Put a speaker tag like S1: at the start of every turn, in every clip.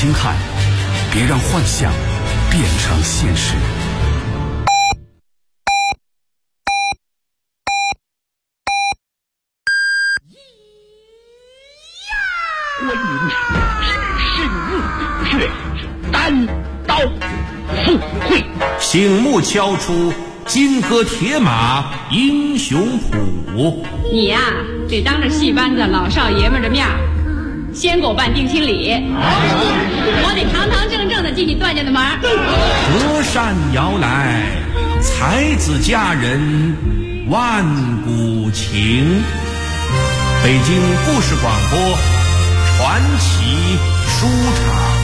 S1: 睛看，别让幻想变成现实。
S2: 关云只身入却单刀赴会，
S3: 醒目敲出金戈铁马英雄谱。
S4: 你呀，得当着戏班子老少爷们的面先给我办定亲礼，我得堂堂正正的进你段家的门。
S3: 隔山遥来，才子佳人万古情。北京故事广播传奇书场。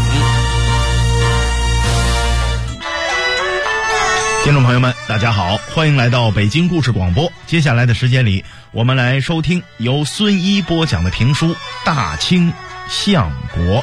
S5: 听众朋友们大家好，欢迎来到北京故事广播。接下来的时间里，我们来收听由孙一播讲的评书《大清相国》。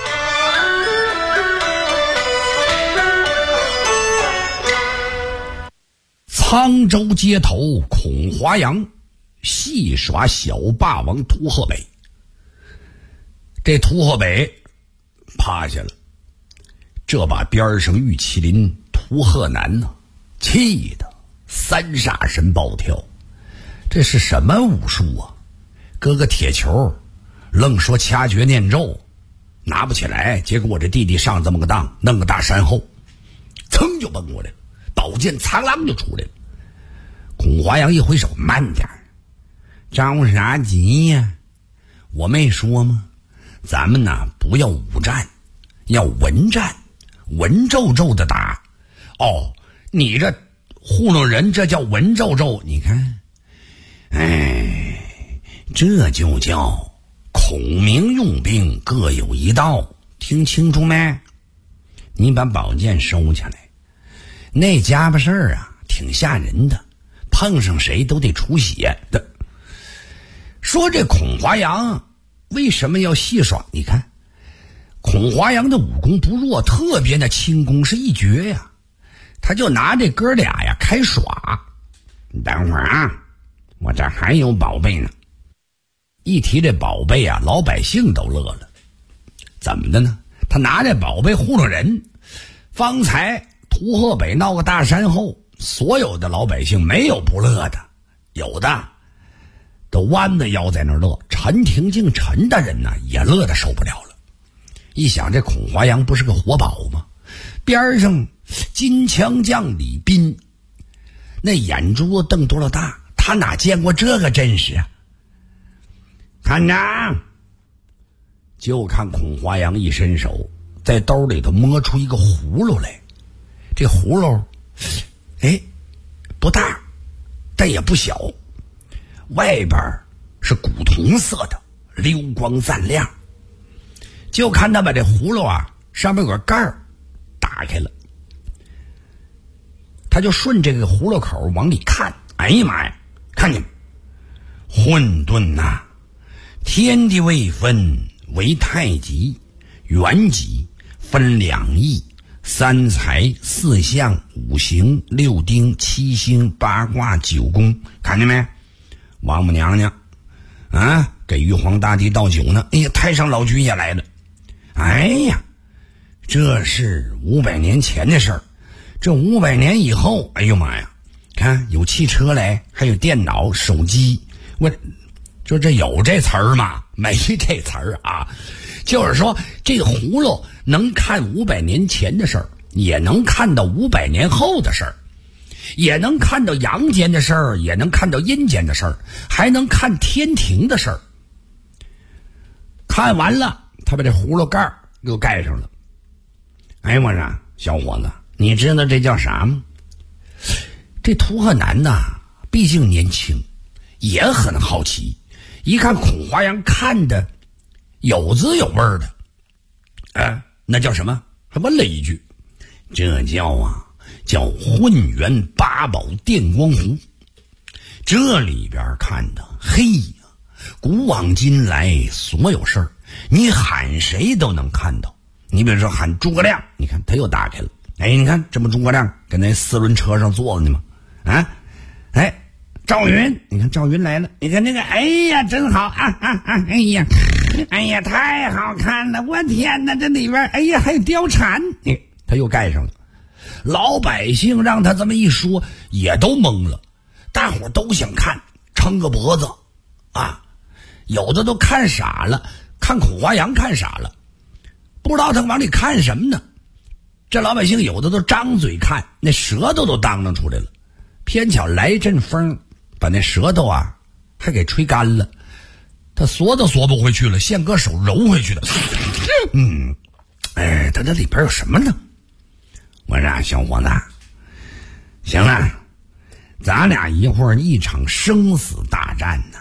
S6: 沧州街头孔华阳戏耍小霸王屠鹤北。这屠鹤北趴下了，这把边上玉麒麟屠鹤南呢，气得三煞神暴跳。这是什么武术啊？搁个铁球愣说掐诀念咒，拿不起来，结果我这弟弟上这么个当，弄个大山后，噌就蹦过来了，宝剑苍啷就出来了。孔华阳一挥手，慢点，着啥急呀？我没说吗？咱们呢不要武战，要文战，文绉绉的打。哦，你这糊弄人，这叫文绉绉。你看，哎，这就叫孔明用兵各有一道，听清楚没？你把宝剑收起来，那家伙事儿啊，挺吓人的，碰上谁都得出血的。说这孔华阳为什么要戏耍？你看，孔华阳的武功不弱，特别的轻功是一绝呀。他就拿这哥俩呀开耍。等会儿啊，我这还有宝贝呢。一提这宝贝啊，老百姓都乐了。怎么的呢？他拿这宝贝糊弄人。方才屠鹤北闹个大山后，所有的老百姓没有不乐的，有的都弯着腰在那儿乐。陈廷敬陈大人呢也乐得受不了了。一想这孔华阳不是个活宝吗？边上金枪将李斌那眼珠子瞪多了大，他哪见过这个阵势啊？看着，就看孔华阳一伸手，在兜里头摸出一个葫芦来。这葫芦不大，但也不小，外边是古铜色的，溜光锃亮。就看他把这葫芦啊上面有个盖儿打开了，他就顺这个葫芦口往里看。哎呀妈呀，看见没？混沌呐，天地未分为太极，元极分两仪，三才四象五行六丁七星八卦九宫，看见没？王母娘娘啊给玉皇大帝倒酒呢。哎呀，太上老君也来了。哎呀，这是500年前的事儿。这500年以后，哎呦妈呀，看有汽车来，还有电脑手机。我就这有这词儿吗？没这词儿啊。就是说这个葫芦能看500年前的事儿，也能看到500年后的事儿，也能看到阳间的事儿，也能看到阴间的事儿，还能看天庭的事儿。看完了，他把这葫芦盖又盖上了。哎，我说小伙子，你知道这叫啥吗？这屠鹤南呐，毕竟年轻，也很好奇。一看孔华阳看的有滋有味的，那叫什么？还问了一句，这叫混元八宝电光壶。这里边看的，嘿呀，古往今来所有事儿，你喊谁都能看到。你比如说喊诸葛亮，你看他又打开了。哎，你看这不诸葛亮跟那4轮车上坐着呢吗？赵云，你看赵云来了，你看那个，哎呀，真好啊！哎呀， 哎呀，太好看了！我天哪，这里边哎呀还有貂蝉，他又盖上了。老百姓让他这么一说，也都懵了，大伙都想看，撑个脖子啊，有的都看傻了，看孔华阳看傻了，不知道他往里看什么呢。这老百姓有的都张嘴看，那舌头都当啷出来了，偏巧来阵风，把那舌头啊还给吹干了，他缩都缩不回去了，现搁手揉回去的。他这里边有什么呢？我说小伙子，行了，咱俩一会儿一场生死大战呢，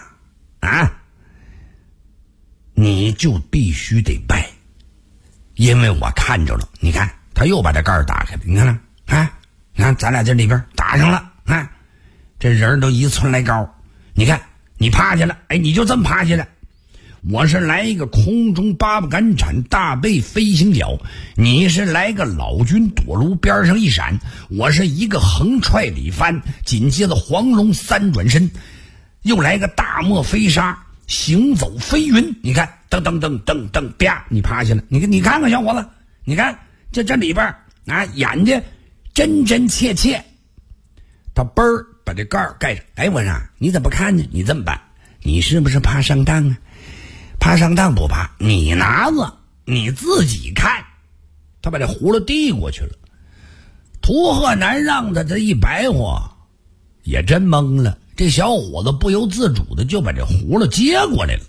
S6: 你就必须得拜，因为我看着了。你看他又把这盖儿打开了，你看了你看咱俩这里边打上了，这人都1寸来高，你看你趴下了，你就这么趴下了。我是来一个空中八步赶铲大背飞行脚，你是来个老君躲炉边上一闪，我是一个横踹里翻，紧接着黄龙3转身，又来个大漠飞沙行走飞云。你看噔噔噔噔噔啪，你趴下了。你看看小伙子，你看这里边演的真真切切。他嘣儿把这盖儿盖上。我说你怎么不看呢？你这么办，你是不是怕上当啊？怕上当不怕，你拿着你自己看。他把这葫芦递过去了。屠鹤南让他这一白活，也真懵了。这小伙子不由自主的就把这葫芦接过来了。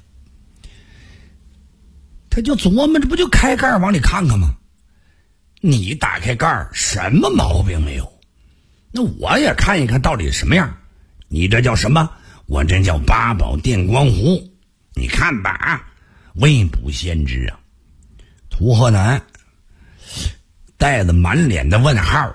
S6: 他就琢磨，这不就开盖往里看看吗？你打开盖什么毛病没有？那我也看一看到底什么样。你这叫什么？我这叫八宝电光壶。你看吧未卜先知啊。屠鹤南带着满脸的问号，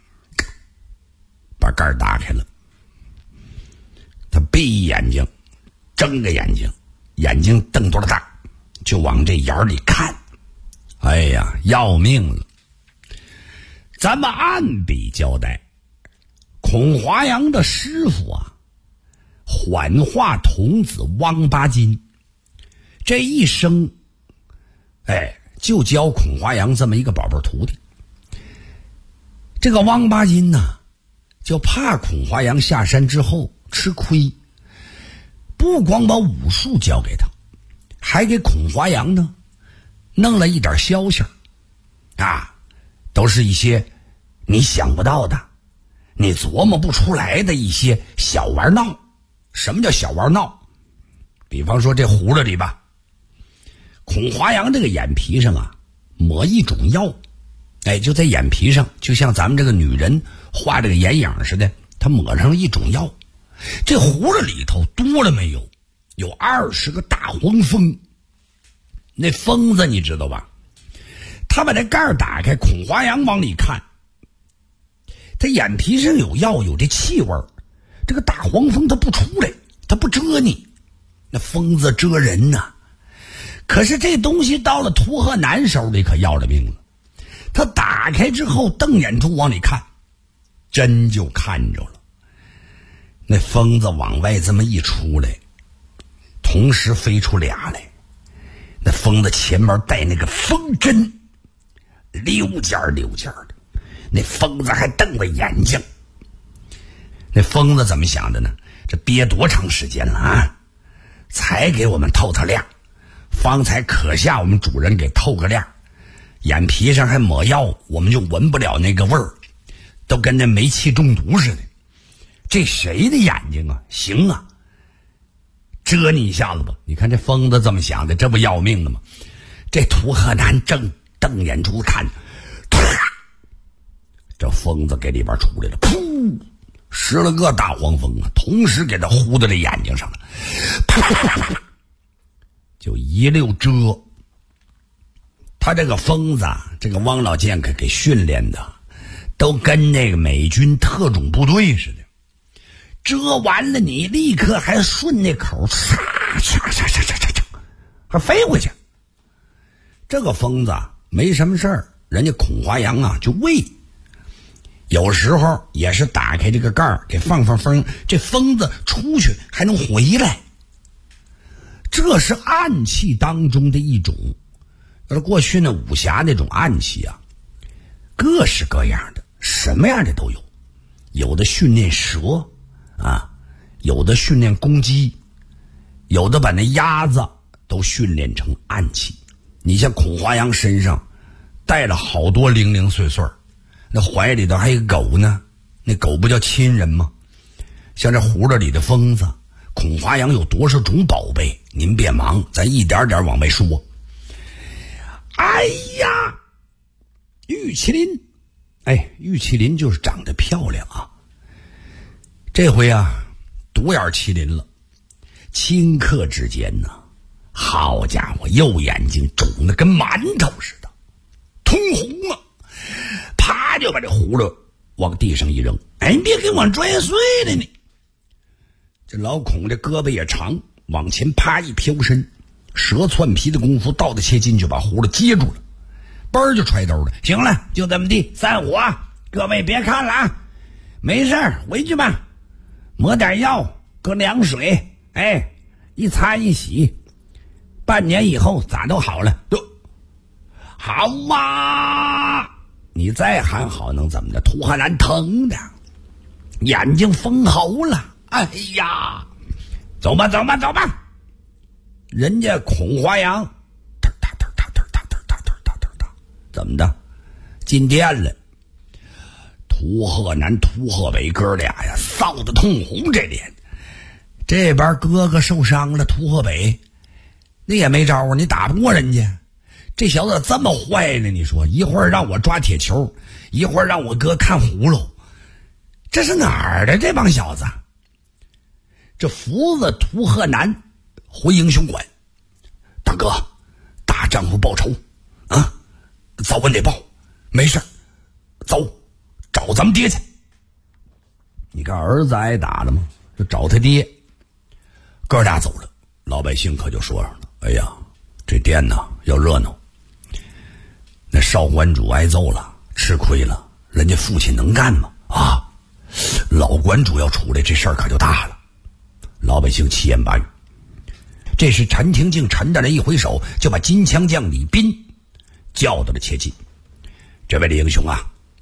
S6: 把盖打开了。他闭眼睛，睁着眼睛，眼睛瞪多大，就往这眼里看。要命了！咱们按笔交代，孔华阳的师傅缓化童子汪八金，这一生就教孔华阳这么一个宝贝徒弟。这个汪八金呢，就怕孔华阳下山之后吃亏，不光把武术教给他，还给孔华阳呢弄了一点消息都是一些你想不到的，你琢磨不出来的一些小玩闹。什么叫小玩闹？比方说这葫芦里吧，孔华阳这个眼皮上抹一种药，就在眼皮上，就像咱们这个女人画这个眼影似的，他抹上了一种药。这葫芦里头多了没有？有20个大黄蜂。那疯子你知道吧？他把这盖打开，孔华阳往里看，他眼皮上有药，有这气味，这个大黄蜂它不出来，它不蛰你。那疯子蛰人可是这东西到了屠鹤南手里可要了命了。他打开之后瞪眼珠往里看，真就看着了。那疯子往外这么一出来，同时飞出俩来。那疯子前面带那个风针，溜尖的。那疯子还瞪着眼睛。那疯子怎么想的呢？这憋多长时间了才给我们透亮，方才可下我们主人给透个亮，眼皮上还抹药，我们就闻不了那个味儿，都跟那煤气中毒似的。这谁的眼睛行蛰你一下子吧。你看这疯子这么想的，这不要命了吗？这屠鹤南正瞪眼珠看，这疯子给里边出来了，噗，10来个大黄蜂同时给他呼到这眼睛上了，就一溜蛰。他这个疯子这个汪老剑客给训练的都跟那个美军特种部队似的，蛰完了你立刻还顺那口还飞回去。这个疯子没什么事儿，人家孔华阳就喂，有时候也是打开这个盖儿给放风，这疯子出去还能回来。 这是暗器当中的一种。而过去呢，武侠那种暗器啊，各式各样的，什么样的都有。有的训练蛇啊，有的训练公鸡，有的把那鸭子都训练成暗器。你像孔华阳身上带了好多零零碎碎，那怀里头还有狗呢，那狗不叫亲人吗？像这葫芦里的疯子，孔华阳有多少种宝贝？您别忙，咱一点点往外说。哎呀，玉麒麟，玉麒麟就是长得漂亮啊。这回啊，独眼麒麟了。顷刻之间呢，好家伙，右眼睛肿得跟馒头似的，通红了，啪就把这葫芦往地上一扔。你别给我拽碎了你！这老孔这胳膊也长，往前啪一飘身，蛇窜皮的功夫倒着切进去，把葫芦接住了，嘣儿就揣兜了。行了，就这么地，散伙，各位别看了啊，没事儿，回去吧，抹点药，搁凉水，一擦一洗，半年以后咋都好了。都好啊！你再喊好能怎么的？涂汉南疼的眼睛封喉了。哎呀，走吧走吧走吧！人家孔华阳怎么的进店了？涂鹤南、涂鹤北哥俩呀，臊得通红这脸。这边哥哥受伤了，涂鹤北那也没招啊，你打不过人家。这小子这么坏呢？你说一会儿让我抓铁球，一会儿让我哥看葫芦，这是哪儿的这帮小子？这福子涂鹤南回英雄馆，大哥，大丈夫报仇啊，早晚得报，没事，走，找咱们爹去。你看儿子挨打了吗？就找他爹。哥俩走了，老百姓可就说上了：哎呀，这店呢要热闹。那少馆主挨揍了，吃亏了，人家父亲能干吗？啊，老馆主要出来，这事儿可就大了。老百姓七言八语。这时陈廷敬陈大人一挥手，就把金枪将李斌叫到了切近。这位李英雄啊，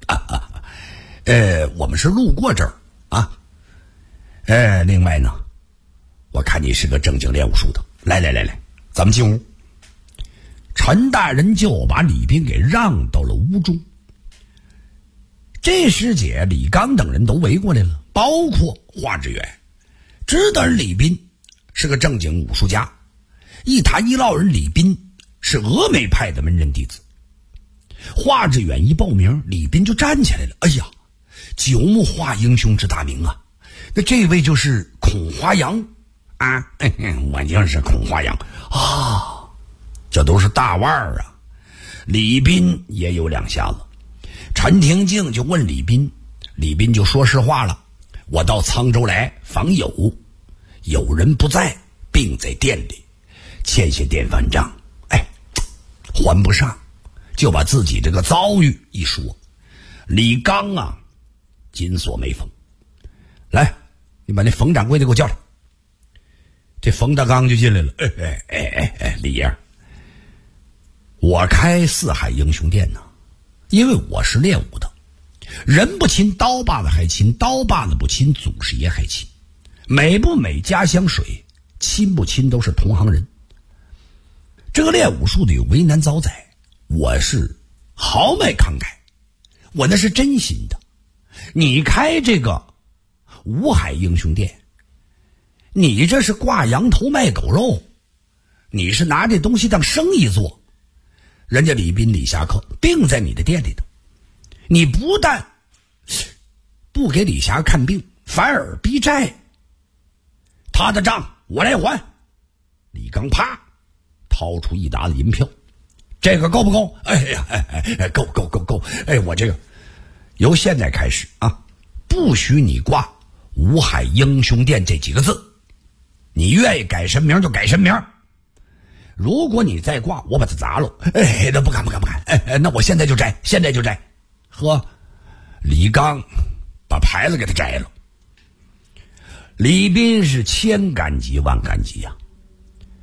S6: 我们是路过这儿啊。另外呢，我看你是个正经练武术的，来，咱们进屋。陈大人就把李斌给让到了屋中。这时节，李刚等人都围过来了，包括华志远，知道人李斌是个正经武术家。一谈一唠人李斌是峨眉派的门人弟子。华志远一报名，李斌就站起来了。哎呀，久慕华英雄之大名啊！那这位就是孔华阳啊，我就是孔华阳啊，这都是大腕儿啊。李斌也有两下子。陈廷敬就问李斌，李斌就说实话了：我到沧州来访友，有人不在，病在店里，欠下店饭账，还不上，就把自己这个遭遇一说。李刚啊，紧锁眉峰。来，你把那冯掌柜的给我叫来。这冯大刚就进来了。李爷，我开四海英雄殿呢，因为我是练武的，人不亲刀把子还亲，刀把子不亲祖师爷还亲，美不美家乡水，亲不亲都是同行人。这个练武术的有为难遭灾，我是豪迈慷慨，我那是真心的。你开这个五海英雄殿，你这是挂羊头卖狗肉，你是拿这东西当生意做。人家李斌李侠客病在你的店里头，你不但不给李侠看病，反而逼债，他的账我来还。李刚啪掏出一沓子银票，这个够不够？够！我这个由现在开始啊，不许你挂五海英雄殿这几个字，你愿意改神名就改神名。如果你再挂，我把它砸了。那不敢。那我现在就摘。呵，李刚把牌子给他摘了。李斌是千感激万感激呀。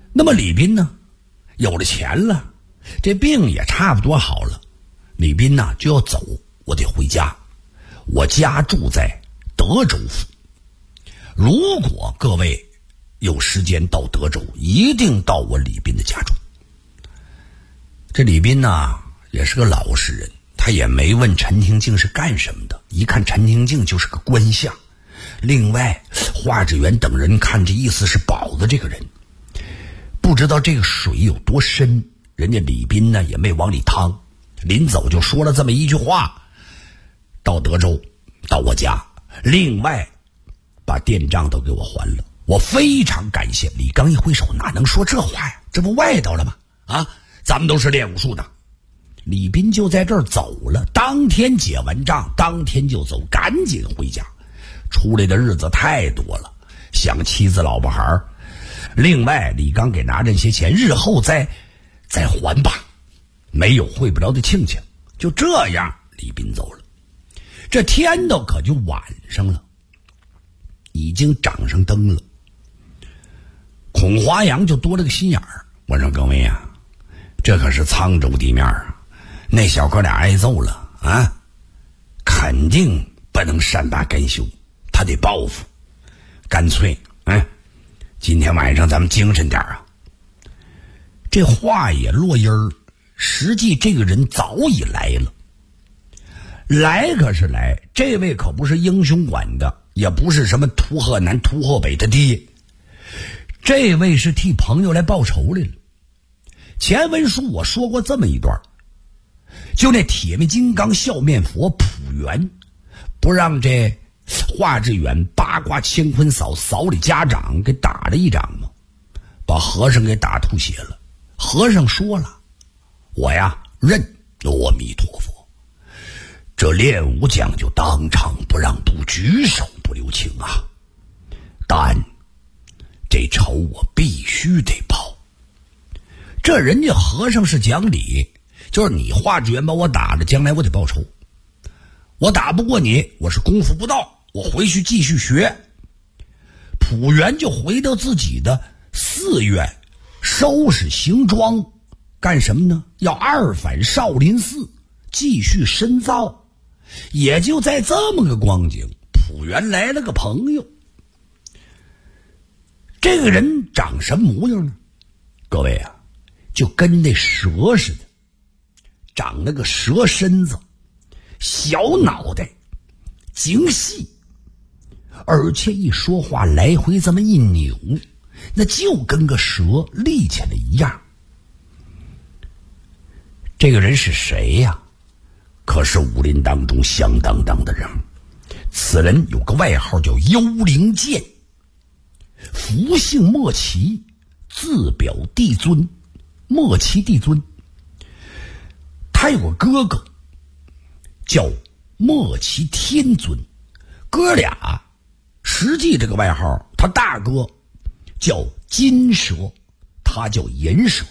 S6: 那么李斌呢，有了钱了，这病也差不多好了，李斌呢就要走，我得回家。我家住在德州府，如果各位有时间到德州，一定到我李斌的家中。这李斌呢也是个老实人，他也没问陈廷敬是干什么的，一看陈廷敬就是个官相。另外华志远等人看这意思是保着这个人，不知道这个水有多深，人家李斌呢也没往里趟，临走就说了这么一句话：到德州到我家，另外把店账都给我还了。我非常感谢。李刚一挥手，哪能说这话呀，这不外道了吗？啊，咱们都是练武术的。李斌就在这儿走了，当天结完账，当天就走，赶紧回家。出来的日子太多了，想妻子老婆孩儿。另外李刚给拿这些钱，日后再还吧，没有汇不了的亲戚。就这样李斌走了。这天都可就晚上了，已经掌上灯了。孔华阳就多了个心眼儿，我说各位啊，这可是沧州地面啊，那小哥俩挨揍了啊，肯定不能善罢甘休，他得报复。干脆今天晚上咱们精神点啊。这话也落音儿，实际这个人早已来了。来可是来，这位可不是英雄馆的，也不是什么图贺南图贺北的爹，这位是替朋友来报仇来了。前文书我说过这么一段，就那铁面金刚笑面佛普元不让这华志远八卦乾坤嫂嫂里家长给打了一掌吗？把和尚给打吐血了。和尚说了，我呀认阿弥陀佛，这练武讲究当场不让步，举手不留情啊，但这仇我必须得报。这人家和尚是讲理，就是你华志远把我打了，将来我得报仇。我打不过你，我是功夫不到，我回去继续学。普元就回到自己的寺院，收拾行装，干什么呢？要二返少林寺，继续深造。也就在这么个光景，普元来了个朋友。这个人长什么模样呢？各位啊，就跟那蛇似的，长了个蛇身子，小脑袋，精细，而且一说话来回这么一扭，那就跟个蛇立起来一样。这个人是谁呀？可是武林当中响当当的人。此人有个外号叫幽灵剑，福姓莫奇，自表帝尊，莫奇帝尊。他有个哥哥叫莫奇天尊，哥俩实际这个外号，他大哥叫金蛇，他叫银蛇。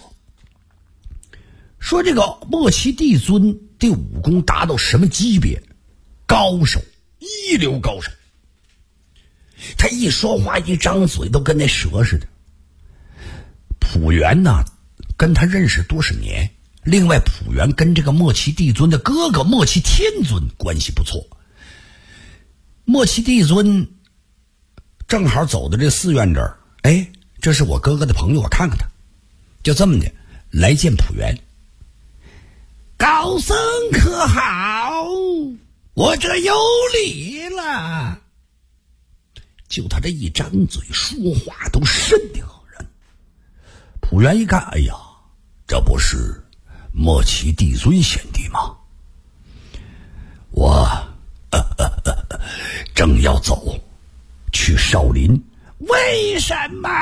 S6: 说这个莫奇帝尊的武功达到什么级别？高手，一流高手。他一说话一张嘴都跟那蛇似的。普元呢跟他认识多少年，另外普元跟这个莫奇帝尊的哥哥莫奇天尊关系不错。莫奇帝尊正好走到这寺院这儿，这是我哥哥的朋友，我看看他。就这么的来见普元。高僧可好？我这有礼了。就他这一张嘴说话都瘆得慌人。普元一看，哎呀，这不是莫奇帝尊贤弟吗？我正要走去少林。为什么？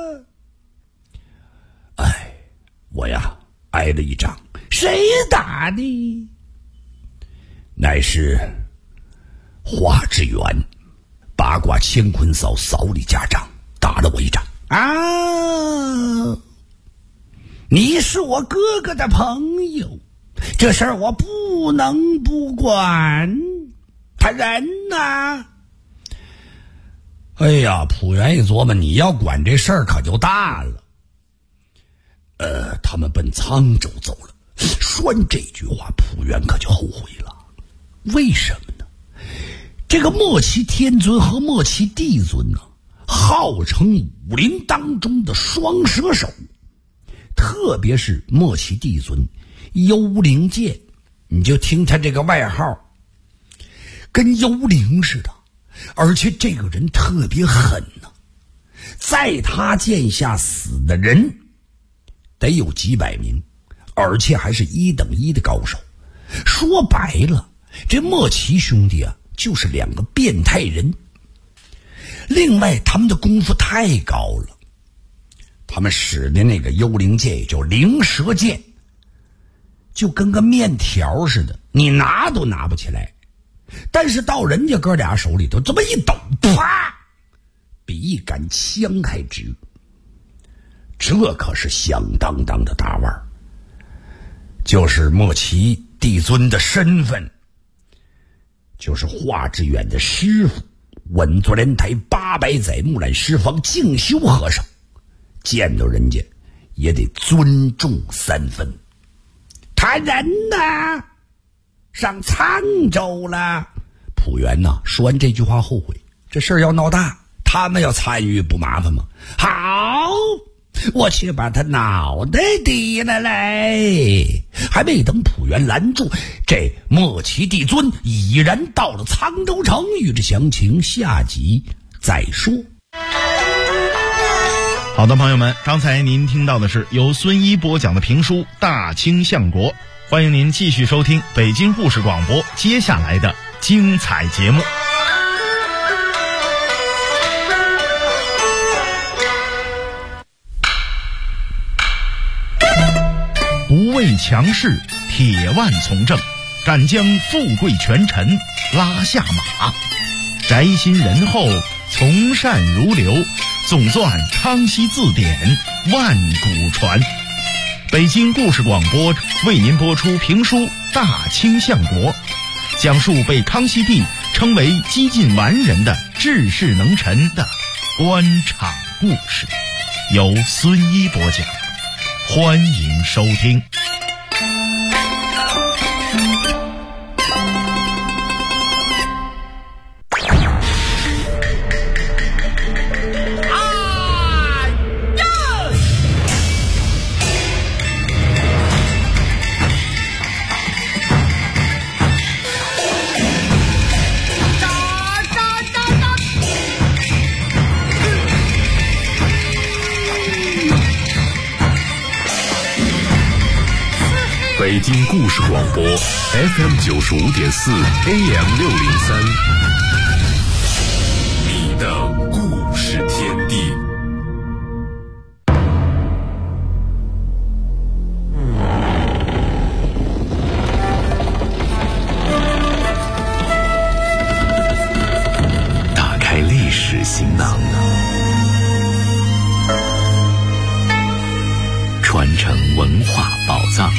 S6: 我呀挨了一掌。谁打的？乃是华志远八卦乾坤嫂嫂里家长打了我一掌啊！你是我哥哥的朋友，这事儿我不能不管。他人呢？哎呀，普元一琢磨，你要管这事儿可就大了。 他们奔沧州走了。说完这句话，朴元可就后悔了。为什么呢？这个莫奇天尊和莫奇帝尊呢，号称武林当中的双蛇手，特别是莫奇帝尊幽灵剑，你就听他这个外号，跟幽灵似的，而且这个人特别狠呢，在他剑下死的人得有几百名，而且还是1等1的高手。说白了，这莫奇兄弟啊，就是2个变态人。另外他们的功夫太高了，他们使的那个幽灵剑也叫灵蛇剑，就跟个面条似的，你拿都拿不起来，但是到人家哥俩手里头这么一抖，啪，比一杆枪还直。这可是响当当的大腕儿，就是莫奇帝尊的身份，就是华志远的师傅，稳坐莲台800载木兰石坊静修和尚，见到人家也得尊重3分。他人呢？上沧州了。朴元呐，说完这句话后悔，这事儿要闹大，他们要参与不麻烦吗？好，我去把他脑袋提了来。还没等朴元拦住，这莫奇帝尊已然到了沧州城。与之详情下集再说。
S5: 好的，朋友们，刚才您听到的是由孙一播讲的评书《大清相国》，欢迎您继续收听北京故事广播接下来的精彩节目。不畏强势，铁腕从政，敢将富贵权臣拉下马，宅心仁厚，从善如流，总纂康熙字典，万古传。北京故事广播为您播出评书《大清相国》，讲述被康熙帝称为几近完人的治世能臣的官场故事，由孙一播讲，欢迎收听。
S1: 北京故事广播 FM95.4 AM603， 你的故事天地。打开历史行囊，传承文化宝藏。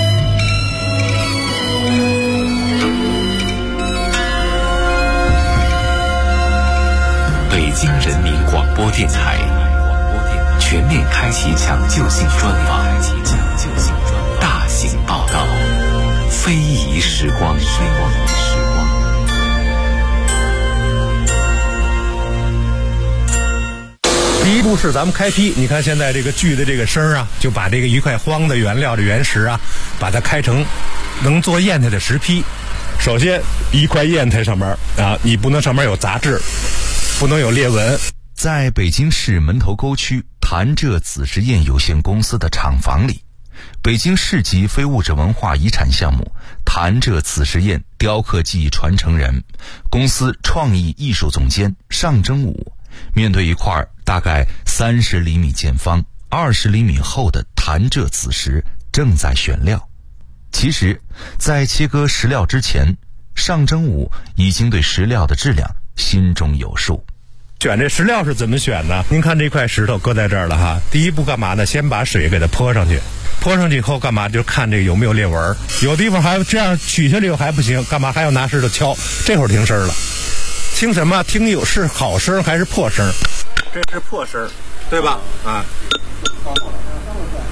S1: 北京人民广播电台全面开启抢救性专访，大型报道，非遗时光。
S7: 第一步是咱们开坯，你看现在这个锯的这个声啊，就把这个一块荒的原料的原石啊，把它开成能做砚台的石坯。首先一块砚台上面啊，你不能上面有杂质，不能有裂纹。
S1: 在北京市门头沟区潭柘紫石砚有限公司的厂房里，北京市级非物质文化遗产项目潭柘紫石砚雕刻技艺传承人、公司创意艺术总监尚征武，面对一块大概30厘米见方、20厘米厚的潭柘紫石，正在选料。其实，在切割石料之前，尚征武已经对石料的质量心中有数。
S7: 选这石料是怎么选呢？您看这块石头搁在这儿了哈，第一步干嘛呢？先把水给它泼上去，泼上去以后干嘛？就看这个有没有裂纹，有地方还这样取下来以后还不行，干嘛还要拿石头敲？这会儿听声了，听什么？听有是好声还是破声？这是破声，对吧？啊。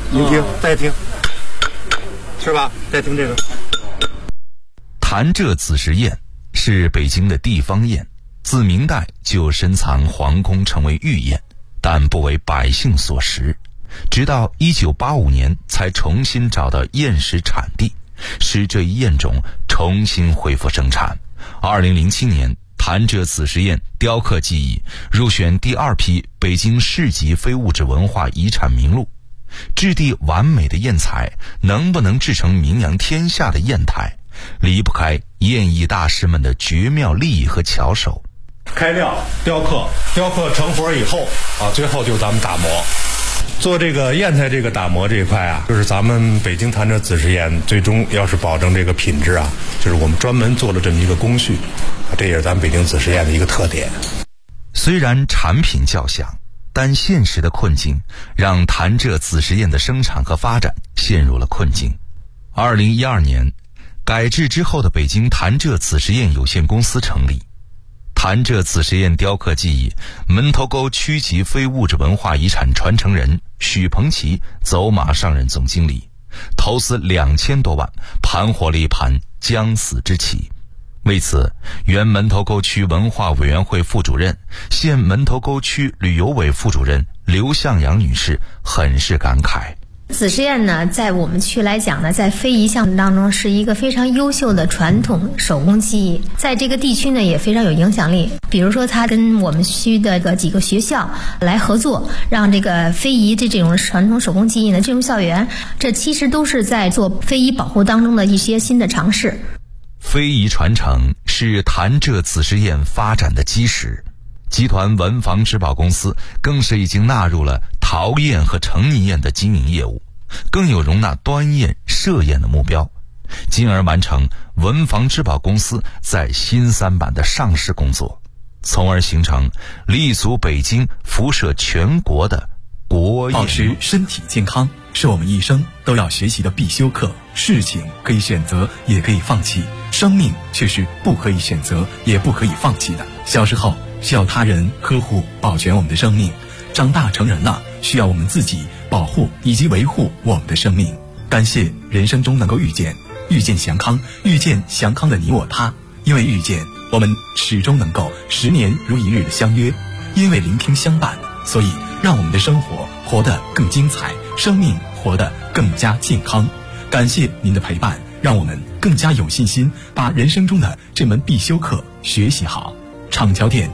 S7: 您听，再听，是吧？再听这个。
S1: 潭柘子时宴是北京的地方宴，自明代就深藏皇宫，成为御宴，但不为百姓所食。直到1985年才重新找到宴食产地，使这一宴种重新恢复生产。2007年，潭柘子时宴雕刻技艺入选第2批北京市级非物质文化遗产名录。质地完美的砚材能不能制成名扬天下的砚台，离不开砚艺大师们的绝妙技艺和巧手。
S7: 开料、雕刻成活以后啊，最后就咱们打磨。做这个砚台这个打磨这一块啊，就是咱们北京潭柘子时宴最终要是保证这个品质啊，就是我们专门做了这么一个工序，这也是咱们北京子时宴的一个特点。
S1: 虽然产品较小，但现实的困境让潭柘子时宴的生产和发展陷入了困境。2012年，改制之后的北京潭柘子时宴有限公司成立。潭柘子时宴雕刻技艺门头沟区级非物质文化遗产传承人许鹏奇走马上任总经理，投资2000多万，盘活了一盘将死之棋。为此，原门头沟区文化委员会副主任、现门头沟区旅游委副主任刘向阳女士很是感慨。
S8: 子时宴呢，在我们区来讲呢，在非遗项目当中是一个非常优秀的传统手工技艺，在这个地区呢也非常有影响力。比如说，他跟我们区的几个学校来合作，让这个非遗这种传统手工技艺呢进入校园，这其实都是在做非遗保护当中的一些新的尝试。
S1: 非遗传承是潭柘子时宴发展的基石，集团文房织宝公司更是已经纳入了陶砚和成泥砚的经营业务，更有容纳端砚、射砚的目标，进而完成文房织宝公司在新三板的上市工作，从而形成立足北京、辐射全国的国
S9: 保持身体健康是我们一生都要学习的必修课。事情可以选择，也可以放弃，生命却是不可以选择，也不可以放弃的。小时候需要他人呵护保全我们的生命，长大成人了需要我们自己保护以及维护我们的生命。感谢人生中能够遇见祥康，遇见祥康的你我他。因为遇见，我们始终能够10年如一日的相约；因为聆听相伴，所以让我们的生活活得更精彩，生命活得更加健康。感谢您的陪伴，让我们更加有信心把人生中的这门必修课学习好。厂桥店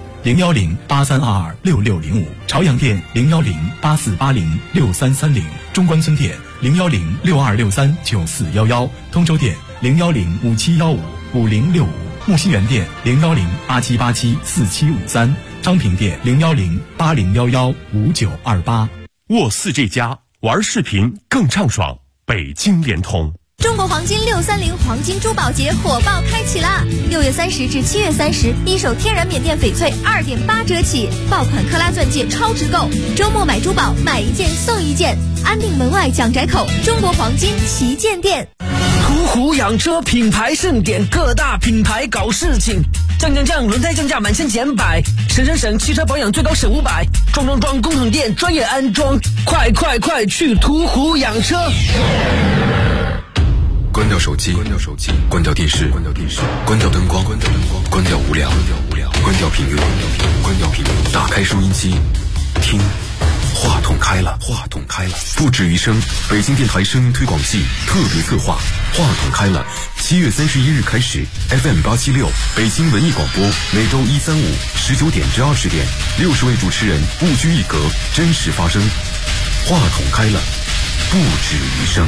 S9: 01083226605，朝阳店01084806330，中关村店01062639411，通州店01057155065，木樨园店01087874753，昌平店01080115928。
S10: 沃4这家玩视频更畅爽，北京联通。
S11: 中国黄金630黄金珠宝节火爆开启啦！6月30至7月30，一手天然缅甸翡翠2.8折起，爆款克拉钻戒超值购，周末买珠宝买1件送1件，安定门外蒋宅口中国黄金旗舰店。
S12: 途虎养车品牌盛典，各大品牌搞事情，降轮胎降价满1000减100，省汽车保养最高省500，装工厂店专业安装，快去途虎养车！
S13: 关掉手机，关掉电视，关掉灯光，关掉无聊，关掉频率，打开收音机，听。话筒开了，不止于声，北京电台声音推广季特别策划，话筒开了。7月31日开始 ，FM 876北京文艺广播，每周1、3、5 19点至20点，60位主持人不拘一格，真实发声。话筒开了，不止于声。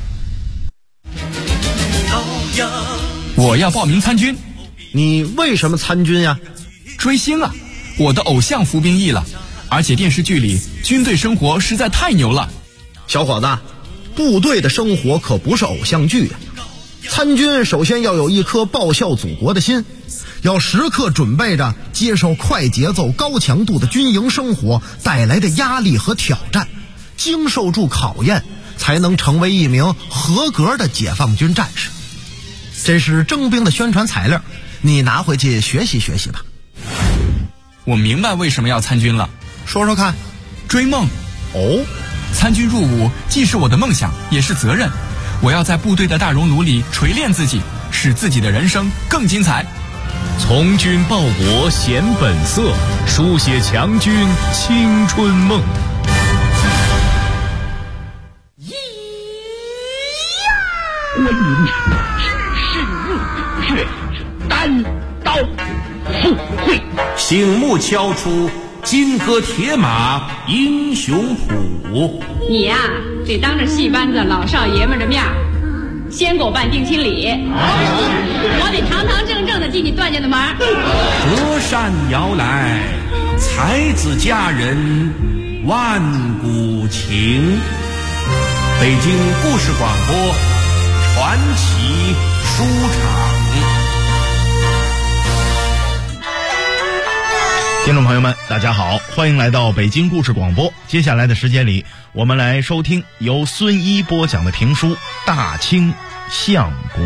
S14: 我要报名参军。
S15: 你为什么参军呀？
S14: 追星啊！我的偶像服兵役了，而且电视剧里军队生活实在太牛了。
S15: 小伙子，部队的生活可不是偶像剧呀。参军首先要有一颗报效祖国的心，要时刻准备着接受快节奏高强度的军营生活带来的压力和挑战，经受住考验，才能成为一名合格的解放军战士。这是征兵的宣传材料，你拿回去学习学习吧。
S14: 我明白为什么要参军了。
S15: 说说看。
S14: 追梦。
S15: 哦，
S14: 参军入伍既是我的梦想，也是责任。我要在部队的大熔炉里锤炼自己，使自己的人生更精彩。
S5: 从军报国显本色，书写强军青春梦。
S2: 我饮只是热血单刀赴会，
S3: 醒目敲出金戈铁马英雄谱。
S4: 你呀，得当着戏班子老少爷们的面先给我办定亲礼，我得堂堂正正的进你段家的门。
S3: 隔山摇来，才子佳人万古情。北京故事广播传奇书场。
S5: 听众朋友们，大家好，欢迎来到北京故事广播。接下来的时间里，我们来收听由孙一播讲的评书《大清相国》。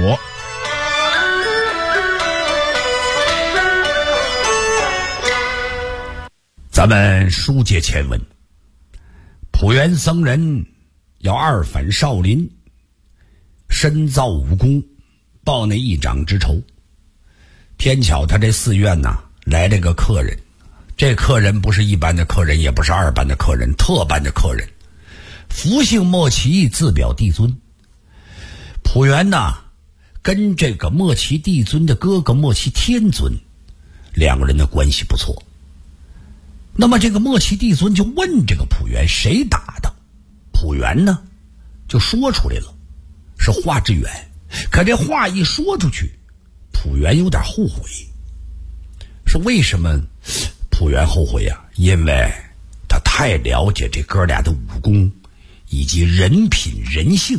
S6: 咱们书接前文，普元僧人要二返少林，深造武功，报那一掌之仇。偏巧他这寺院呐，来了个客人。这客人不是一般的客人，也不是二般的客人，特般的客人。福姓莫奇，自表帝尊。普元呐，跟这个莫奇帝尊的哥哥莫奇天尊，两个人的关系不错。那么这个莫奇帝尊就问这个普元谁打的，普元呢就说出来了，是华志远。可这话一说出去，普元有点后悔。是为什么普元后悔呀？因为他太了解这哥俩的武功以及人品人性。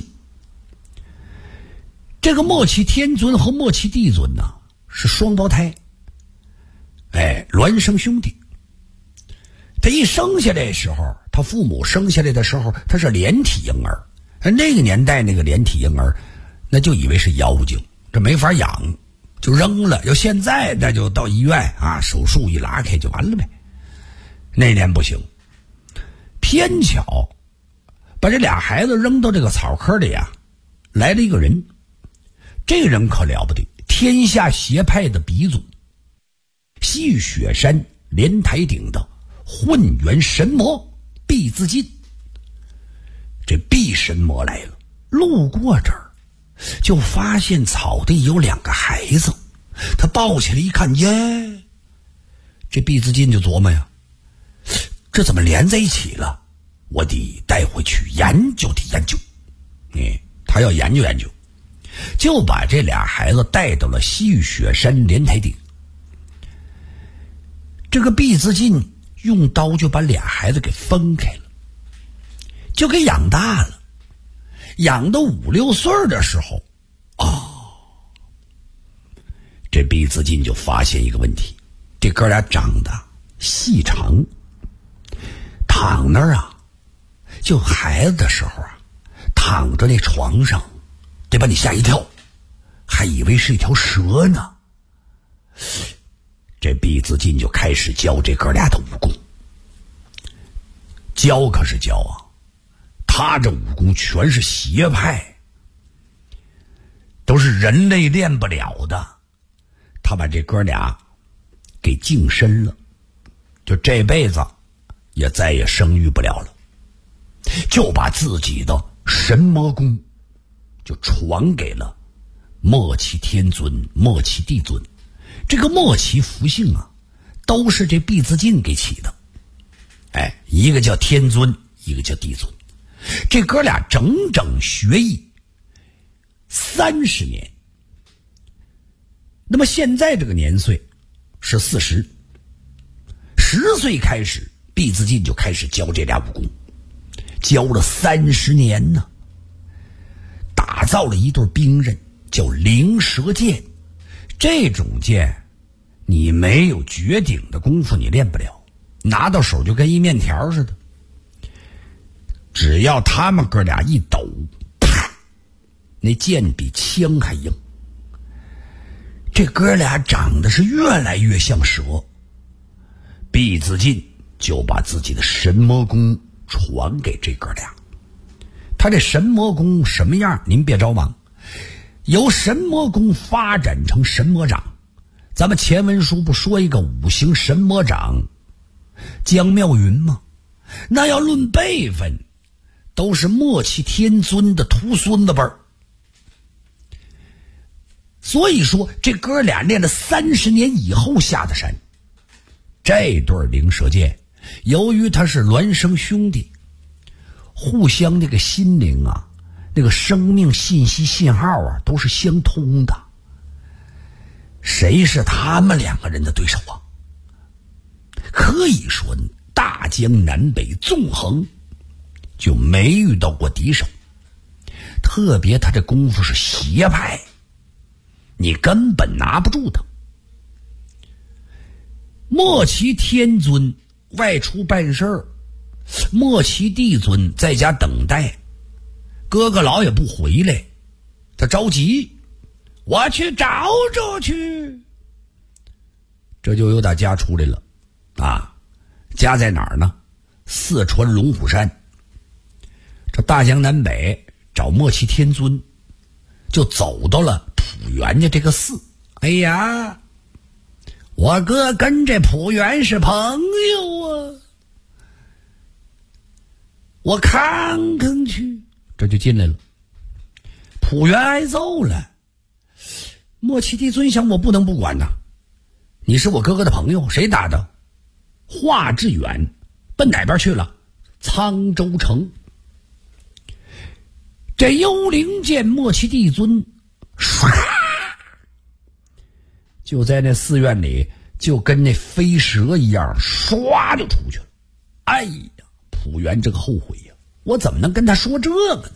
S6: 这个莫奇天尊和莫奇帝尊呢是双胞胎，孪生兄弟。他一生下来的时候，他父母生下来的时候，他是连体婴儿。那个年代那个连体婴儿，那就以为是妖精，这没法养，就扔了。要现在那就到医院啊，手术一拉开就完了呗。那年不行，偏巧把这俩孩子扔到这个草坑里啊，来了一个人。这个人可了不得，天下邪派的鼻祖，西域雪山莲台顶的混元神魔毕自尽。这毕神魔来了，路过这儿就发现草地有两个孩子，他抱起来一看，耶，这毕自尽就琢磨呀，这怎么连在一起了？我得带回去研究的研究。他要研究研究，就把这俩孩子带到了西域雪山莲台顶。这个毕自尽用刀就把俩孩子给分开了，就给养大了。养到5、6岁的时候，这毕自尽就发现一个问题，这哥俩长得细长，躺那儿啊，就孩子的时候啊，躺着那床上，得把你吓一跳，还以为是一条蛇呢。这毕自尽就开始教这哥俩的武功，教可是教啊，他这武功全是邪派，都是人类练不了的。他把这哥俩给净身了，就这辈子也再也生育不了了，就把自己的神魔功就传给了莫奇天尊、莫奇帝尊。这个莫奇福姓啊，都是这毕自尽给起的。一个叫天尊，一个叫帝尊。这哥俩整整学艺30年。那么现在这个年岁是40，10岁开始，毕自尽就开始教这俩武功，教了30年呢，打造了一对兵刃，叫灵蛇剑。这种剑你没有绝顶的功夫你练不了，拿到手就跟一面条似的。只要他们哥俩一抖，啪，那剑比枪还硬。这哥俩长得是越来越像蛇，毕自尽就把自己的神魔功传给这哥俩。 他这神魔功什么样您别着忙，由神魔功发展成神魔掌。咱们前文书不说一个五行神魔掌江妙云吗？那要论辈分都是末期天尊的徒孙子辈儿。所以说这哥俩练了30年以后下的山。这对灵蛇剑由于他是孪生兄弟，互相那个心灵啊，那个生命信息信号啊都是相通的，谁是他们2个人的对手啊？可以说大江南北纵横就没遇到过敌手，特别他这功夫是邪派，你根本拿不住他。末期天尊外出办事儿，末期帝尊在家等待，哥哥老也不回来，他着急，我去找找去。这就由他家出来了啊，家在哪儿呢？四川龙虎山。这大江南北找末期天尊，就走到了普元家这个寺。哎呀，我哥跟这普元是朋友啊，我看看去。这就进来了。普元挨揍了，末期帝尊想我不能不管呐，你是我哥哥的朋友，谁打的？华志远奔哪边去了？沧州城。这幽灵见末期帝尊唰，就在那寺院里就跟那飞蛇一样唰就出去了。哎呀，普元这个后悔呀，我怎么能跟他说这个呢？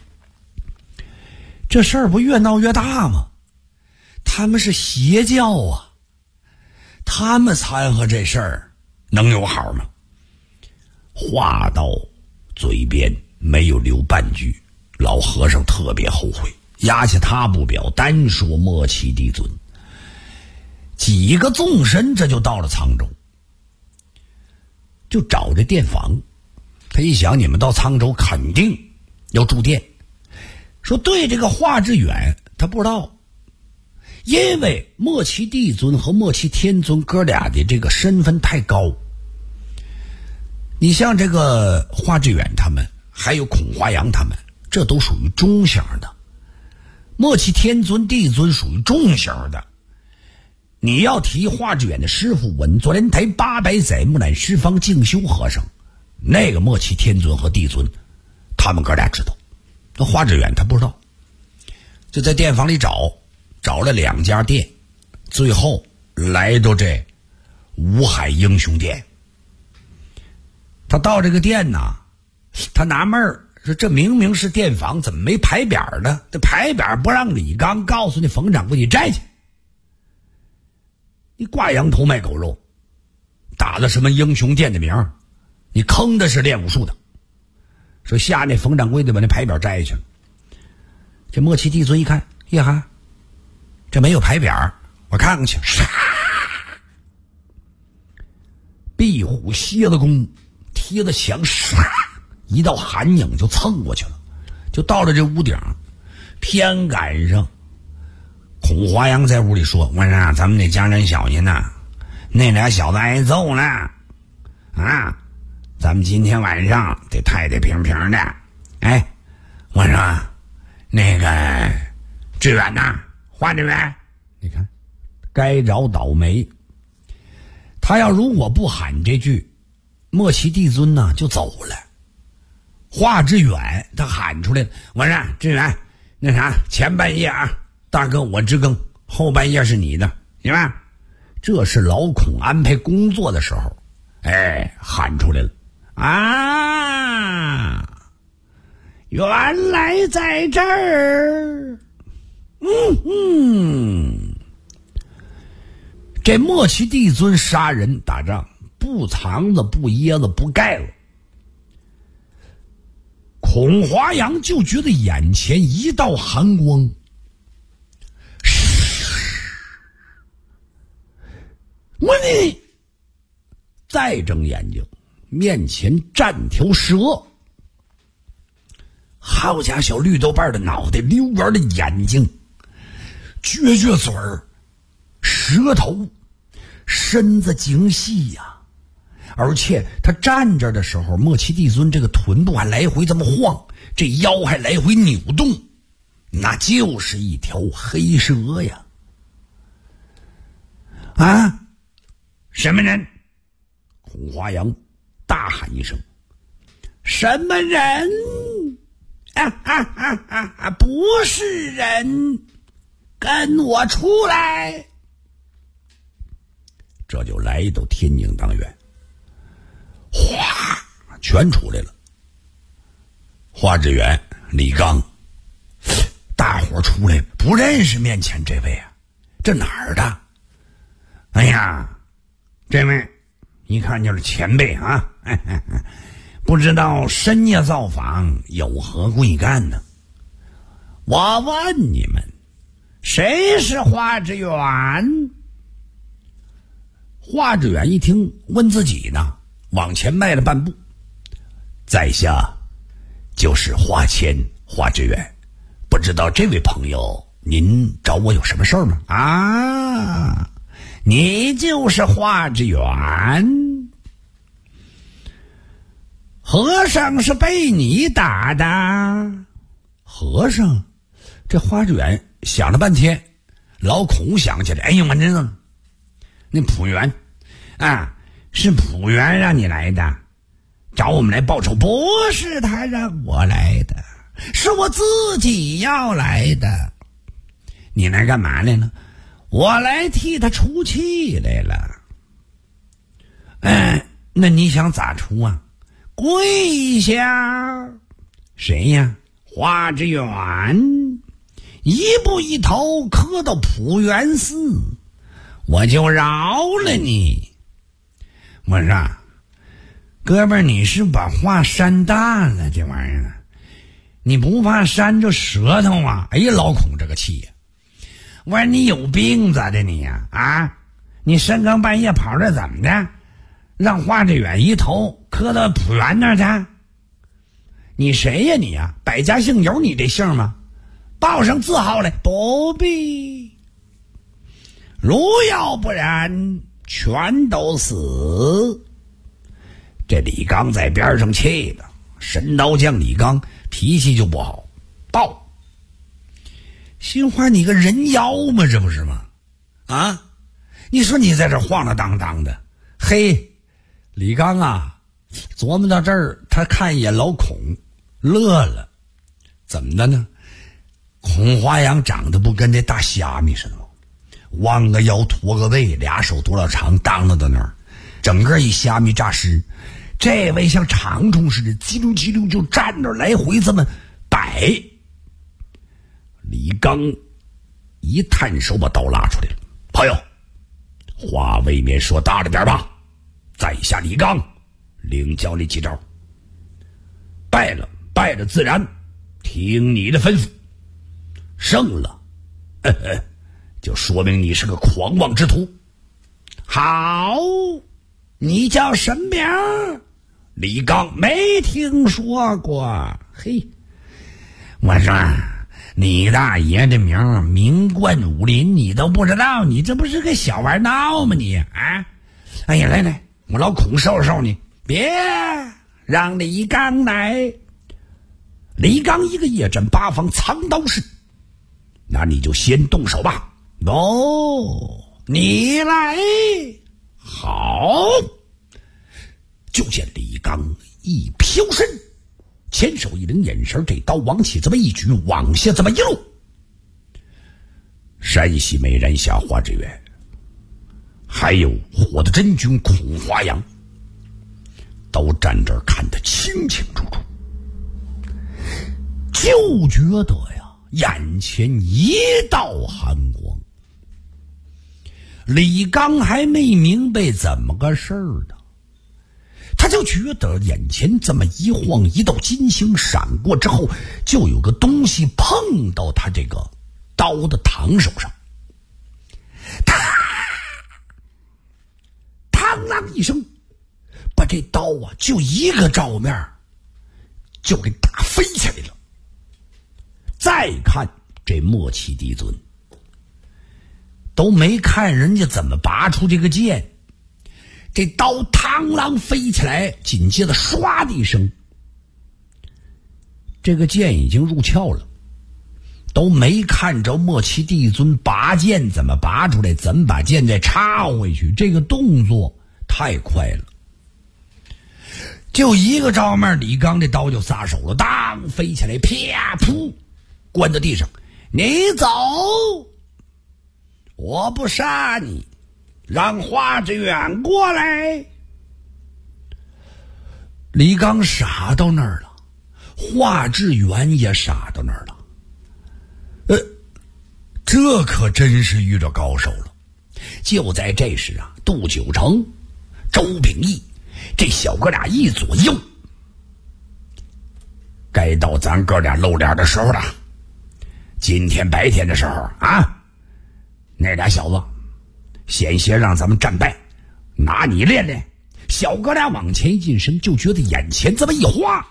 S6: 这事儿不越闹越大吗？他们是邪教啊，他们掺和这事儿能有好吗？话到嘴边没有留半句，老和尚特别后悔，压下他不表，单说末期帝尊。几个纵身这就到了沧州，就找这店房。他一想，你们到沧州肯定要住店，说对这个华志远他不知道，因为末期帝尊和末期天尊哥俩的这个身份太高。你像这个华志远他们还有孔华阳他们，这都属于中型的，末期天尊帝尊属于重型的。你要提华志远的师傅稳坐莲台800载木兰十方静修和尚，那个末期天尊和帝尊他们哥俩知道，那华志远他不知道。就在店房里找了2家店，最后来到这五海英雄店。他到这个店呐，他纳闷儿，说这明明是店房，怎么没牌匾呢？这牌匾不让李刚告诉你冯掌柜你摘去，你挂羊头卖狗肉，打的什么英雄店的名儿，你坑的是练武术的。说下那冯掌柜的把那牌匾摘去了。这末期帝尊一看，呀哈，这没有牌匾，我看看去。壁虎蝎子功贴着墙，一道寒影就蹭过去了，就到了这屋顶。偏赶上孔华阳在屋里说，晚上咱们得讲点小心呐，那俩小子挨揍了啊，咱们今天晚上得太太平平的。哎，我说那个志远呐，华志远，你看该着倒霉。他要如果不喊这句，末期帝尊呢就走了。华志远他喊出来了，我说志远，那啥，前半夜啊，大哥我知更，后半夜是你的，行吧？这是老孔安排工作的时候，哎，喊出来了啊！原来在这儿，这末期帝尊杀人打仗，不藏子不掖子不盖了。孔华阳就觉得眼前一道寒光，我你再睁眼睛，面前站条蛇。 好家伙，小绿豆瓣的脑袋，溜圆的眼睛，撅撅嘴儿，舌头，身子精细呀。而且他站着的时候，莫奇帝尊这个臀部还来回这么晃，这腰还来回扭动，那就是一条黑蛇呀！啊，什么人？孔华阳大喊一声：“什么人？不是人，跟我出来！”这就来到天津当院，哗，全出来了。华志远、李刚，大伙出来不认识面前这位啊，这哪儿的？哎呀，这位一看就是前辈啊！不知道深夜造访有何贵干呢？我问你们，谁是华志远？华志远一听问自己呢，往前迈了半步。在下就是华谦，华志远。不知道这位朋友，您找我有什么事儿吗？啊，你就是华志远。和尚是被你打的。和尚？这华志远想了半天，老孔想起来，哎呀，我知道了，那朴元啊，是朴元让你来的，找我们来报仇。不是他让我来的，是我自己要来的。你来干嘛来了？我来替他出气来了。那你想咋出啊？跪下！谁呀？华志远。一步一头磕到普元寺，我就饶了你。我说，哥们儿，你是把话扇大了，这玩意儿，你不怕扇着舌头啊？哎呀，老孔这个气呀！我说你有病咋的你呀？啊，你深更半夜跑这怎么的？让华志远一头磕到普元那儿去？你谁呀你呀？百家姓有你这姓吗？报上字号来。不必，如要不然全都死。这李刚在边上气的，神刀将李刚脾气就不好，报。心花，你个人妖吗？这不是吗？啊，你说你在这晃了当当的。嘿，李刚啊，琢磨到这儿，他看一眼老孔，乐了。怎么的呢？孔华阳长得不跟这大虾米似的吗？弯个腰，驼个背，俩手多老长，当啷到那儿，整个一虾米诈尸。这位像长虫似的，叽溜叽溜就站那儿，来回这么摆。李刚一探手，把刀拉出来了。朋友，话未免说大了点吧？在下李刚，领教你几招。败了自然听你的吩咐。胜了，就说明你是个狂妄之徒。好，你叫什么名？李刚，没听说过。嘿，我说你大爷这名名冠武林，你都不知道，你这不是个小玩闹吗你啊？哎呀，来，我老孔收拾你，别让李刚来。李刚一个夜战八方，藏刀式。那你就先动手吧。你来。好。就见李刚一飘身，前手一领，眼神这刀往起这么一举，往下这么一路。山西美人下华志远，还有火的真君孔华阳，都站这儿看得清清楚楚，就觉得呀，眼前一道寒光。李刚还没明白怎么个事儿呢，他就觉得眼前这么一晃，一道金星闪过之后，就有个东西碰到他这个刀的膛手上，嘡啷一声，把这刀啊就一个照面就给打飞起来了。 再看这莫奇帝尊，都没看人家怎么拔出这个剑，这刀螳螂飞起来，紧接着唰的一声，这个剑已经入鞘了，都没看着莫奇帝尊拔剑怎么拔出来，怎么把剑再插回去，这个动作太快了。就一个招面，李刚这刀就撒手了，当飞起来，啪噗，关到地上。你走，我不杀你，让华志远过来。李刚傻到那儿了，华志远也傻到那儿了。这可真是遇着高手了。就在这时啊，杜九成、周秉义这小哥俩一左右，该到咱哥俩露脸的时候了。今天白天的时候啊，那俩小子险些让咱们战败，拿你练练。小哥俩往前一近身，就觉得眼前这么一花，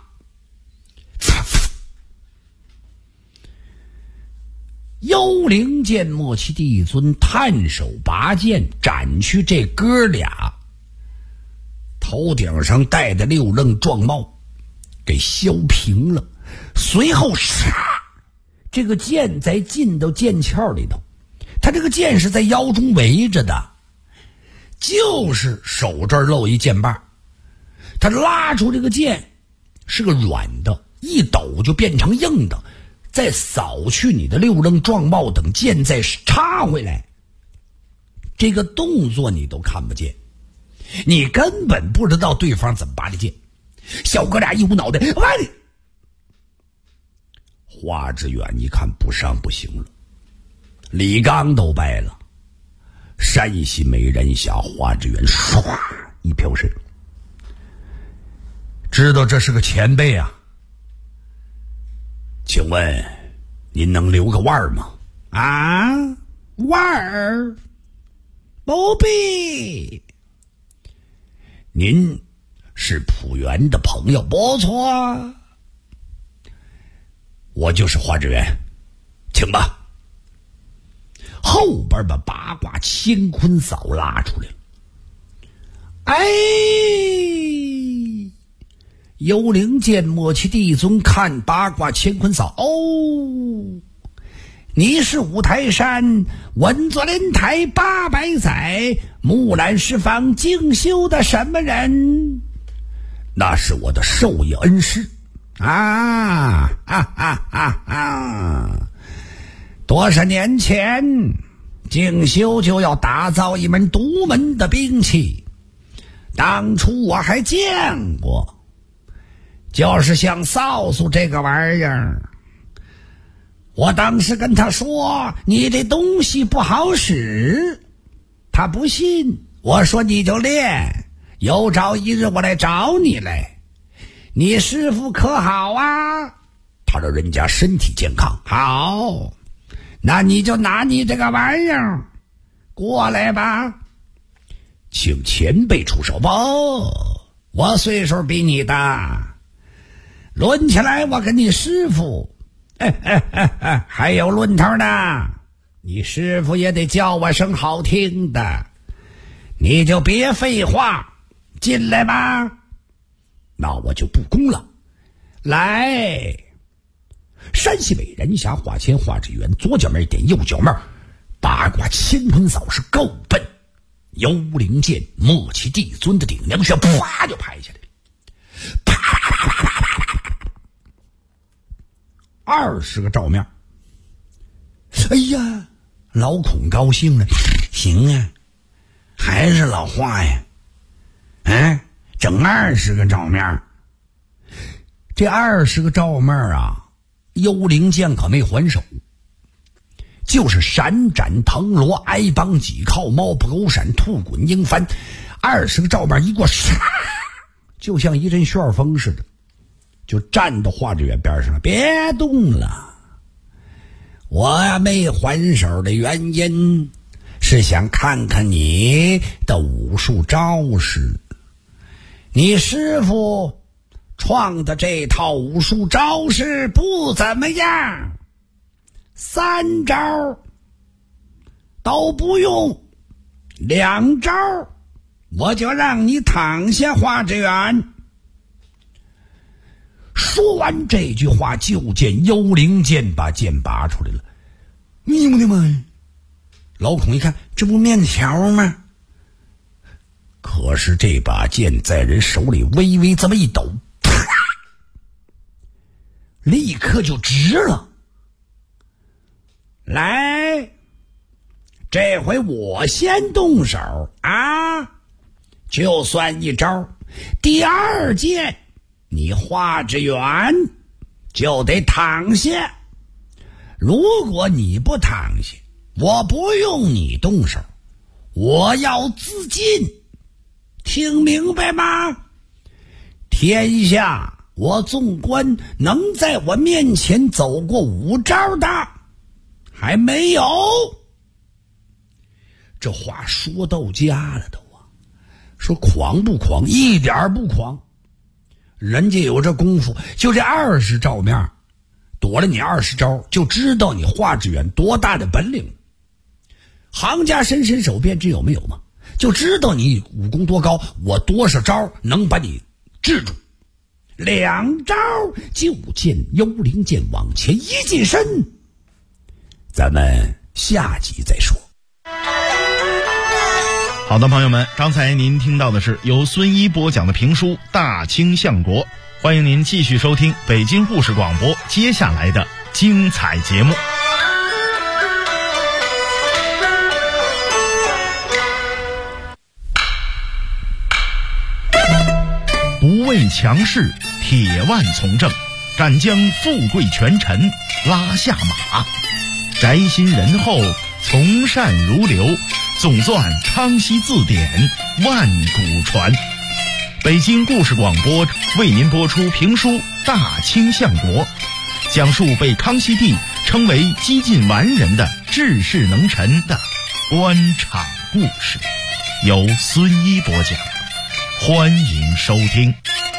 S6: 幽灵剑莫奇帝尊探手拔剑斩去这哥俩头顶上戴的六愣状帽，给削平了。随后唰，这个剑在进到剑鞘里头，他这个剑是在腰中围着的，就是手这儿露一剑把，他拉出这个剑是个软的，一抖就变成硬的，再扫去你的六愣状帽等剑再插回来，这个动作你都看不见，你根本不知道对方怎么拔的剑。小哥俩一捂脑袋，喂！华志远一看不上不行了，李刚都败了，山西美人侠华志远唰一飘身，知道这是个前辈啊。请问您能留个腕儿吗？啊，腕儿不必。您是浦原的朋友，不错。我就是华志远，请吧。后边把八卦乾坤嫂拉出来了。哎，幽灵剑莫奇帝尊看八卦乾坤嫂，哦，你是五台山稳坐莲台800载，木兰石坊精修的什么人？那是我的授业恩师啊！多少年前，精修就要打造一门独门的兵器，当初我还见过，就是像扫帚这个玩意儿。我当时跟他说你这东西不好使，他不信，我说你就练，有朝一日我来找你来。你师父可好啊？他说人家身体健康。好，那你就拿你这个玩意儿过来吧，请前辈出手吧。我岁数比你大，论起来我跟你师父还有论头呢，你师父也得叫我声好听的，你就别废话，进来吧。那我就不攻了。来，山西美人侠华谦华志远，左脚面点，右脚面八卦乾坤嫂是够笨，幽灵剑莫奇帝尊的顶梁穴啪就拍下来了，啪啪啪啪啪啪啪，20个照面。哎呀，老孔高兴了，行啊，还是老话呀，整20个照面。这20个照面啊，幽灵剑可没还手，就是闪斩腾罗，挨帮几靠，猫不狗闪，兔滚鹰翻，20个照面一过，唰，就像一阵旋风似的，就站到华志远边上了。别动了，我没还手的原因是想看看你的武术招式。你师父创的这套武术招式不怎么样， 3招都不用，2招我就让你躺下，华志远。说完这句话，就见幽灵剑把剑拔出来了。你的妈！老孔一看，这不面条吗？可是这把剑在人手里微微这么一抖，啪，立刻就直了。来，这回我先动手啊！就算1招，第2剑你华志远就得躺下。如果你不躺下，我不用你动手，我要自尽。听明白吗？天下我纵观能在我面前走过5招的还没有。这话说到家了都啊，说狂不狂？一点不狂。人家有这功夫，就这20照面躲了你20招，就知道你华志远多大的本领。行家伸伸手便知有没有吗？就知道你武功多高，我多少招能把你制住。2招就见幽灵剑往前一近身。咱们下集再说。
S5: 好的，朋友们，刚才您听到的是由孙一播讲的评书《大清相国》，欢迎您继续收听北京故事广播接下来的精彩节目。不畏强势，铁腕从政，敢将富贵权臣拉下马，宅心仁厚，从善如流，总纂康熙字典，万古传。北京故事广播为您播出评书《大清相国》，讲述被康熙帝称为几近完人的治世能臣的官场故事，由孙一播讲，欢迎收听。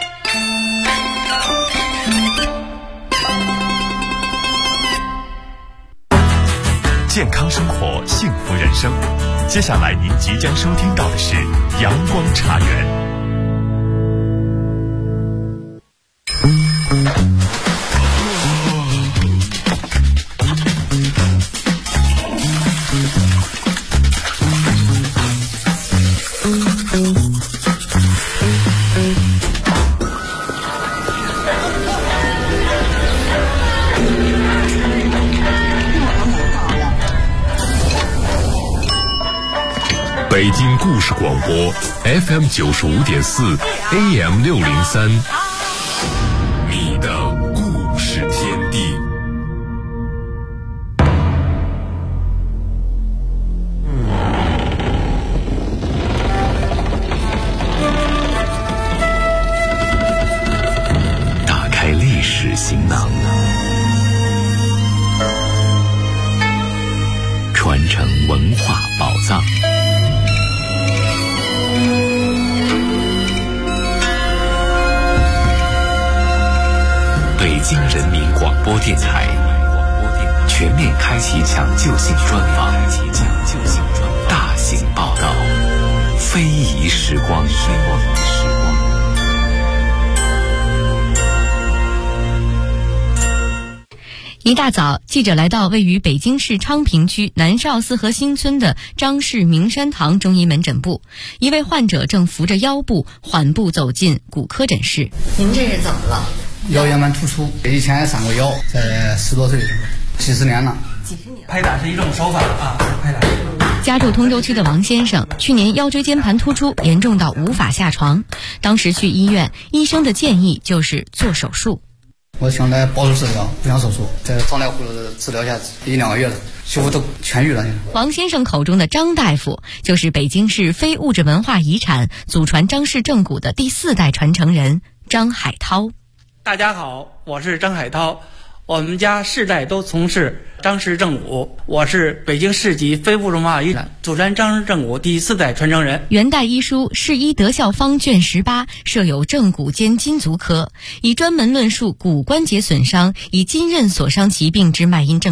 S10: 健康生活，幸福人生。接下来您即将收听到的是阳光茶园。
S13: 北京故事广播 FM 95.4 AM 603，你的故事天地。打开历史行囊，传承文化宝藏。北京人民广播电台全面开启抢救性专访，大型报道，非遗时光。
S16: 一大早，记者来到位于北京市昌平区南少四河新村的张氏明山堂中医门诊部，一位患者正扶着腰部缓步走进骨科诊室。
S17: 您这是怎么了？腰间盘突出，以前也伤过腰，在10多岁的时候，几十年了。
S18: 拍打是一种手法啊，拍打。
S16: 家住通州区的王先生，去年腰椎间盘突出严重到无法下床，当时去医院，医生的建议就是做手术。
S17: 我想来保守治疗，不想手术，在张大夫的治疗下1-2个月了，几乎都痊愈了。
S16: 王先生口中的张大夫，就是北京市非物质文化遗产祖传张氏正骨的第4代传承人张海涛。
S18: 大家好，我是张海涛，我们家世代都从事张氏正骨，我是北京市级非物质文化遗产祖传张氏正骨第4代传承人。
S16: 元代医书《世医德效方》卷18设有正骨兼筋足科，以专门论述骨关节损伤以筋韧所伤疾病之脉因症治，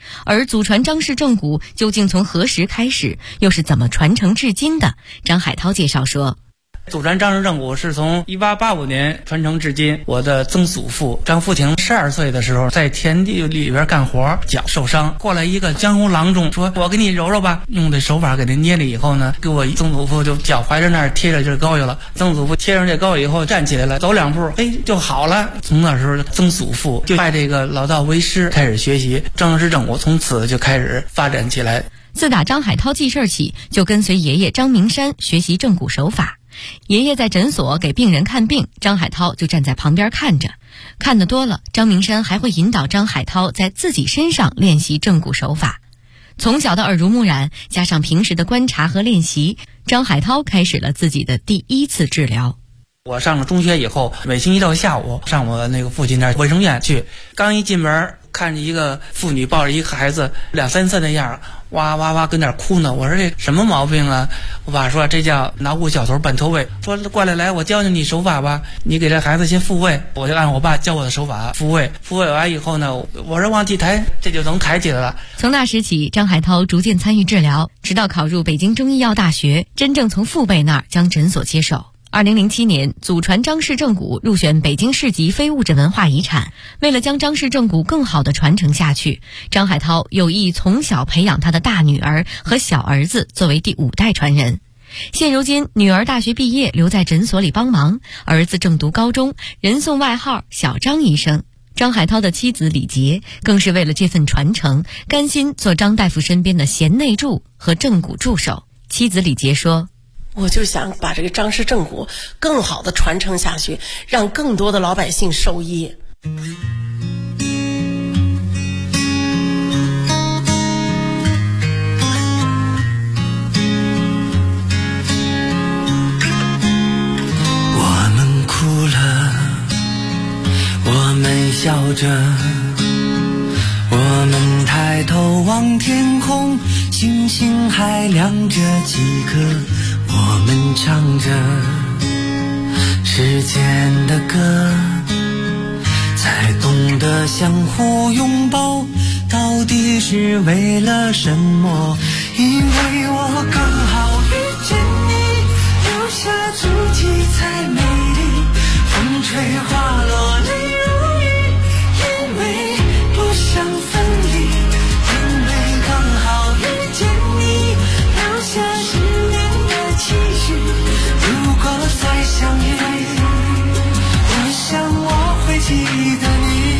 S16: 而祖传张氏正骨究竟从何时开始，又是怎么传承至今的？张海涛介绍说，
S18: 祖传张氏正骨是从1885年传承至今。我的曾祖父张福清12岁的时候，在田地里边干活，脚受伤，过来一个江湖郎中，说我给你揉揉吧，用这手法给他捏了以后呢，给我曾祖父就脚踝着那儿贴着这膏药了。曾祖父贴上这膏药以后站起来了，走2步，就好了。从那时候曾祖父就拜这个老道为师，开始学习张氏正骨，从此就开始发展起来。
S16: 自打张海涛记事起，就跟随爷爷张明山学习正骨手法。爷爷在诊所给病人看病，张海涛就站在旁边看着。看得多了，张明山还会引导张海涛在自己身上练习正骨手法。从小的耳濡目染，加上平时的观察和练习，张海涛开始了自己的第一次治疗。
S18: 我上了中学以后，每星期六下午上我那个父亲那儿卫生院去，刚一进门看着一个妇女抱着一个孩子2、3岁的样，哇哇哇跟那儿哭呢。我说这什么毛病啊？我爸说这叫脑骨小头半脱位，说过来我教教你手法吧，你给这孩子先复位。我就按我爸教我的手法复位完以后呢，我说往起抬，这就能抬起来了。
S16: 从那时起，张海涛逐渐参与治疗，直到考入北京中医药大学，真正从父辈那儿将诊所接手。2007年，祖传张氏正骨入选北京市级非物质文化遗产。为了将张氏正骨更好地传承下去，张海涛有意从小培养他的大女儿和小儿子作为第5代传人。现如今，女儿大学毕业留在诊所里帮忙，儿子正读高中，人送外号小张医生。张海涛的妻子李杰更是为了这份传承，甘心做张大夫身边的贤内助和正骨助手。妻子李杰说，
S19: 我就想把这个张氏正骨更好的传承下去，让更多的老百姓受益。
S20: 我们哭了，我们笑着，我们抬头望天空，星星还亮着几颗，我们唱着时间的歌，才懂得相互拥抱到底是为了什么。因为我刚好遇见你，留下足迹才美丽，风吹花落泪如雨，因为不想分离，因为刚好遇见你，留下10年的期许，如果再相遇，我想我会记得你。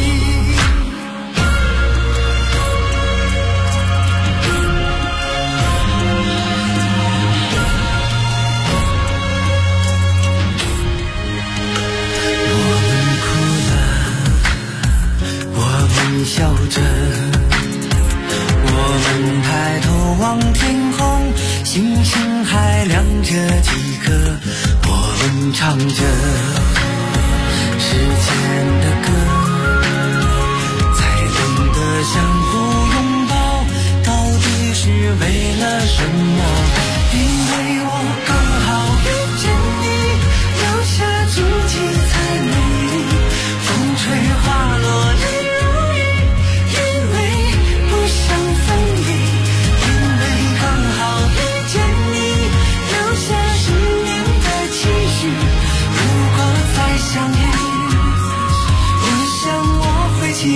S20: 笑着，我们抬头望天空，星星还亮着几颗，我们唱着时间的歌，才懂得相互拥抱到底是为了什么。因为我